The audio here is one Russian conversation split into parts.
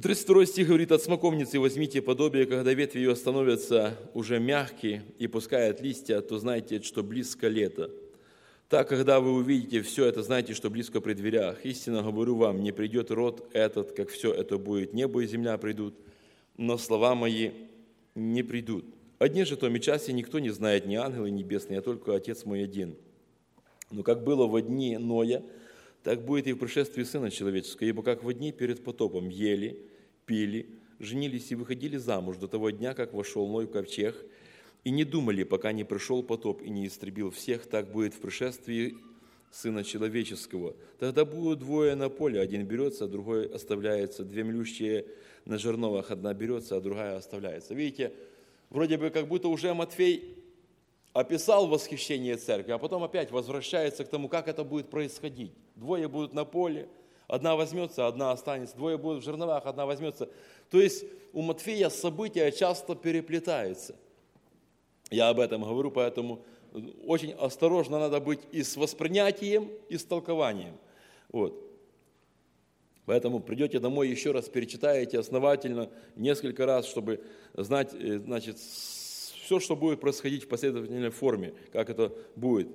32 стих говорит: «От смоковницы возьмите подобие, когда ветви ее становятся уже мягкие и пускают листья, то знайте, что близко лето. Так, когда вы увидите все это, знайте, что близко при дверях. Истинно говорю вам, не придет род этот, как все это будет. Небо и земля придут, но слова мои не придут. Одни же том и часе никто не знает, ни ангелы небесные, а только Отец мой один. Но как было во дни Ноя, так будет и в пришествии Сына Человеческого. Ибо как во дни перед потопом ели, пили, женились и выходили замуж до того дня, как вошел Ной в ковчег, и не думали, пока не пришел потоп и не истребил всех, так будет в пришествии Сына Человеческого. Тогда будут двое на поле, один берется, а другой оставляется, две млющие на жерновах, одна берется, а другая оставляется». Видите, вроде бы как будто уже Матфей описал восхищение церкви, а потом опять возвращается к тому, как это будет происходить. Двое будут на поле, одна возьмется, одна останется, двое будут в жерновах, одна возьмется. То есть у Матфея события часто переплетаются. Я об этом говорю, поэтому очень осторожно надо быть и с воспринятием, и с толкованием. Вот. Поэтому придете домой, еще раз перечитаете основательно, несколько раз, чтобы знать, значит, все, что будет происходить в последовательной форме, как это будет.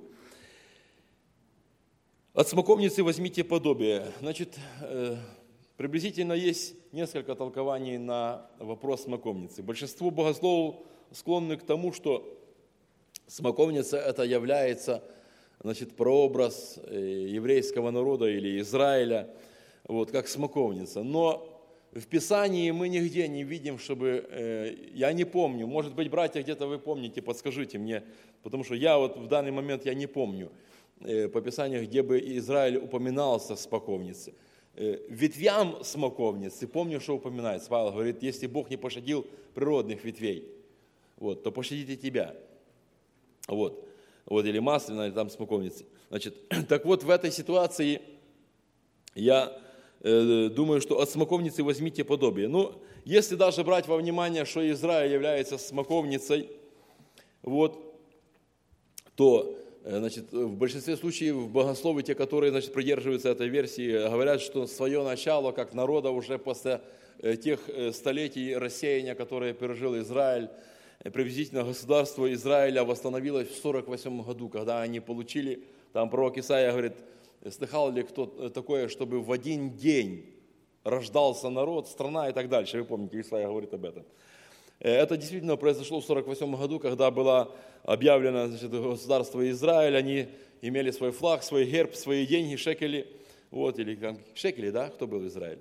От смоковницы возьмите подобие. Значит, приблизительно есть несколько толкований на вопрос смоковницы. Большинство богословов склонны к тому, что смоковница это является, значит, прообраз еврейского народа или Израиля, вот, как смоковница. Но в Писании мы нигде не видим, чтобы, я не помню, может быть, братья, где-то вы помните, подскажите мне, потому что я вот в данный момент я не помню по Писанию, где бы Израиль упоминался смоковнице. Ветвям смоковницы, помню, что упоминается. Павел говорит, если Бог не пощадил природных ветвей, вот, то пощадите тебя. Вот, или масляная, или там смоковница. Значит, так вот, в этой ситуации я думаю, что от смоковницы возьмите подобие. Ну, если даже брать во внимание, что Израиль является смоковницей, вот, то, значит, в большинстве случаев богословы, те, которые, значит, придерживаются этой версии, говорят, что свое начало, как народа, уже после тех столетий рассеяния, которые пережил Израиль, приблизительно государство Израиля восстановилось в 48 году, когда они получили, там пророк Исаия говорит, слыхал ли кто такое, чтобы в один день рождался народ, страна и так дальше. Вы помните, Исаия говорит об этом. Это действительно произошло в 48 году, когда было объявлено, значит, государство Израиль, они имели свой флаг, свой герб, свои деньги, шекели, вот, или там, шекели, да, кто был в Израиле?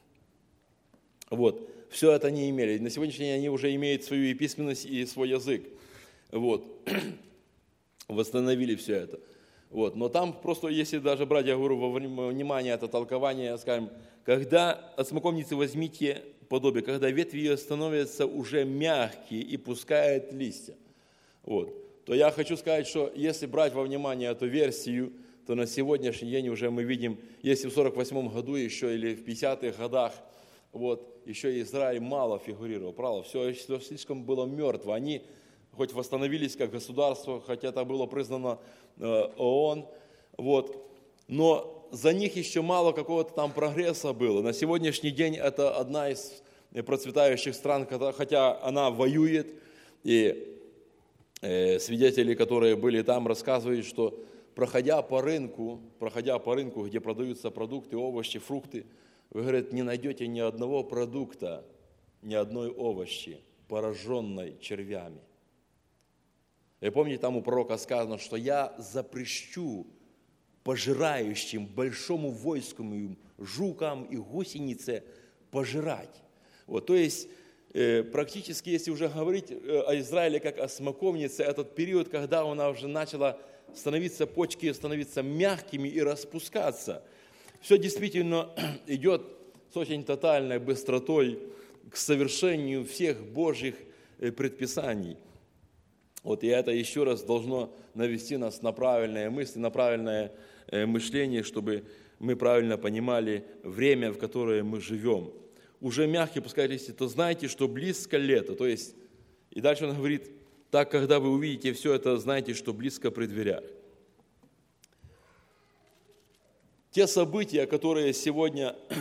Вот, все это они имели. На сегодняшний день они уже имеют свою и письменность, и свой язык. Вот, восстановили все это. Вот. Но там просто, если даже брать, я говорю, во внимание это толкование, скажем, когда от смоковницы возьмите подобие, когда ветви ее становятся уже мягкие и пускают листья, вот, то я хочу сказать, что если брать во внимание эту версию, то на сегодняшний день уже мы видим, если в 48 году еще или в 50-х годах, вот, еще Израиль мало фигурировал, правда, все слишком было мертво. Они хоть восстановились как государство, хотя это было признано ООН, вот, но за них еще мало какого-то там прогресса было. На сегодняшний день это одна из процветающих стран, хотя она воюет, и свидетели, которые были там, рассказывают, что проходя по рынку, где продаются продукты, овощи, фрукты, вы, говорят, не найдете ни одного продукта, ни одной овощи, пораженной червями. И помните, там у пророка сказано, что я запрещу пожирающим большому войску, жукам и гусенице пожирать. Вот, то есть, практически, если уже говорить о Израиле как о смоковнице, этот период, когда она уже начала становиться, почки становиться мягкими и распускаться, все действительно идет с очень тотальной быстротой к совершению всех Божьих предписаний. Вот, и это еще раз должно навести нас на правильные мысли, на правильное мышление, чтобы мы правильно понимали время, в которое мы живем. Уже мягкие пускай листья, то знайте, что близко лето. То есть, и дальше он говорит, так, когда вы увидите все это, знайте, что близко при дверях. Те события, которые сегодня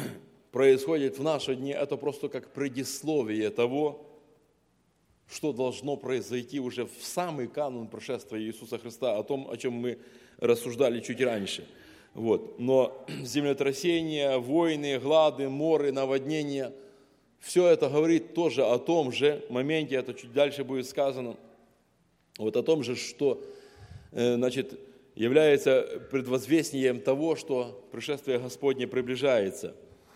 происходит в наши дни, это просто как предисловие того, что должно произойти уже в самый канун пришествия Иисуса Христа, о том, о чем мы рассуждали чуть раньше. Вот. Но землетрясения, войны, глады, моры, наводнения, все это говорит тоже о том же моменте, это чуть дальше будет сказано, вот о том же, что значит, является предвозвестием того, что пришествие Господне приближается.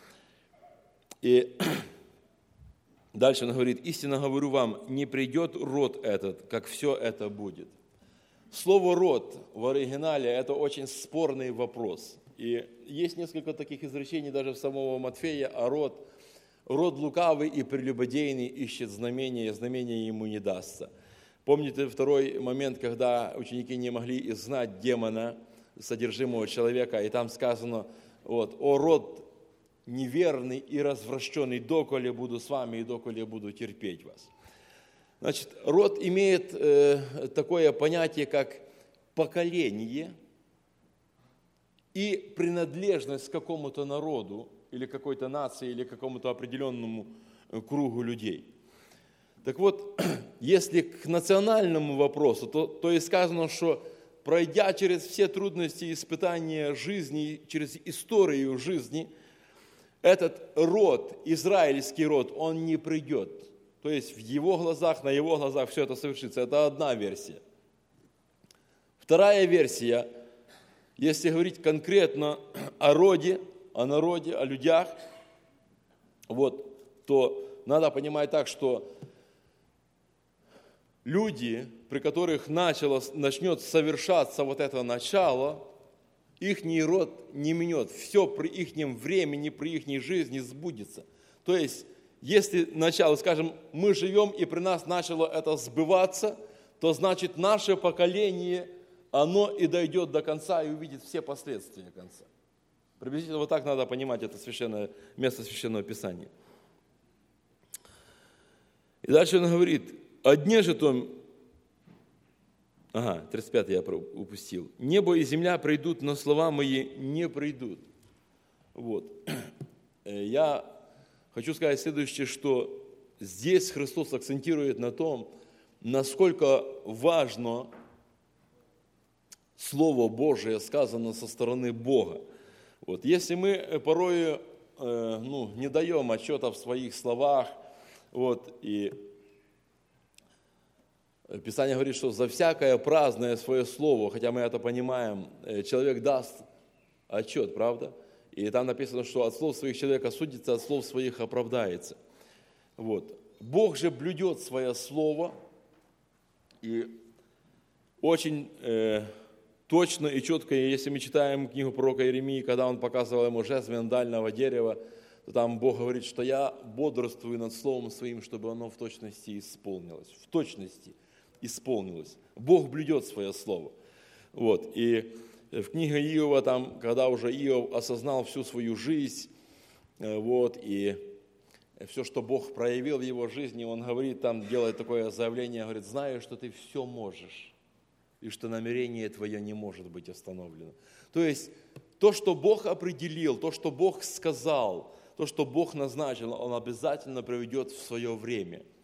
И дальше он говорит: «Истинно говорю вам, не придет род этот, как все это будет». Слово «род» в оригинале – это очень спорный вопрос. И есть несколько таких изречений даже в самого Матфея, а род лукавый и прелюбодейный ищет знамения, и знамения ему не дастся. Помните второй момент, когда ученики не могли изгнать демона, содержимого человека, и там сказано: вот, «О род неверный и развращенный, доколе буду с вами и доколе буду терпеть вас». Значит, род имеет такое понятие, как поколение и принадлежность к какому-то народу, или какой-то нации, или какому-то определенному кругу людей. Так вот, если к национальному вопросу, то и сказано, что пройдя через все трудности и испытания жизни, через историю жизни, этот род, израильский род, он не придет. То есть в его глазах, на его глазах все это совершится. Это одна версия. Вторая версия, если говорить конкретно о роде, о народе, о людях, вот, то надо понимать так, что люди, при которых начнет совершаться вот это начало, их род не минет. Все при их времени, при их жизни сбудется. То есть, если начало, скажем, мы живем, и при нас начало это сбываться, то значит наше поколение, оно и дойдет до конца и увидит все последствия конца. Приблизительно вот так надо понимать это место Священного Писания. И дальше он говорит: «О дне же том...» 35 я упустил. «Небо и земля придут, но слова мои не придут». Вот. Я хочу сказать следующее, что здесь Христос акцентирует на том, насколько важно Слово Божие сказано со стороны Бога. Вот. Если мы порой не даем отчета в своих словах, вот, и Писание говорит, что за всякое праздное свое слово, хотя мы это понимаем, человек даст отчет, правда? И там написано, что от слов своих человек осудится, от слов своих оправдается. Вот. Бог же блюдет свое слово, и очень точно и четко, если мы читаем книгу пророка Иеремии, когда он показывал ему жезл миндального дерева, то там Бог говорит, что я бодрствую над словом своим, чтобы оно в точности исполнилось. В точности исполнилось. Бог блюдет свое слово. Вот. И в книге Иова, там, когда уже Иов осознал всю свою жизнь, вот, и все, что Бог проявил в его жизни, он говорит, там делает такое заявление, говорит: знаю, что ты все можешь, и что намерение твое не может быть остановлено. То есть, то, что Бог определил, то, что Бог сказал, то, что Бог назначил, Он обязательно приведет в свое время.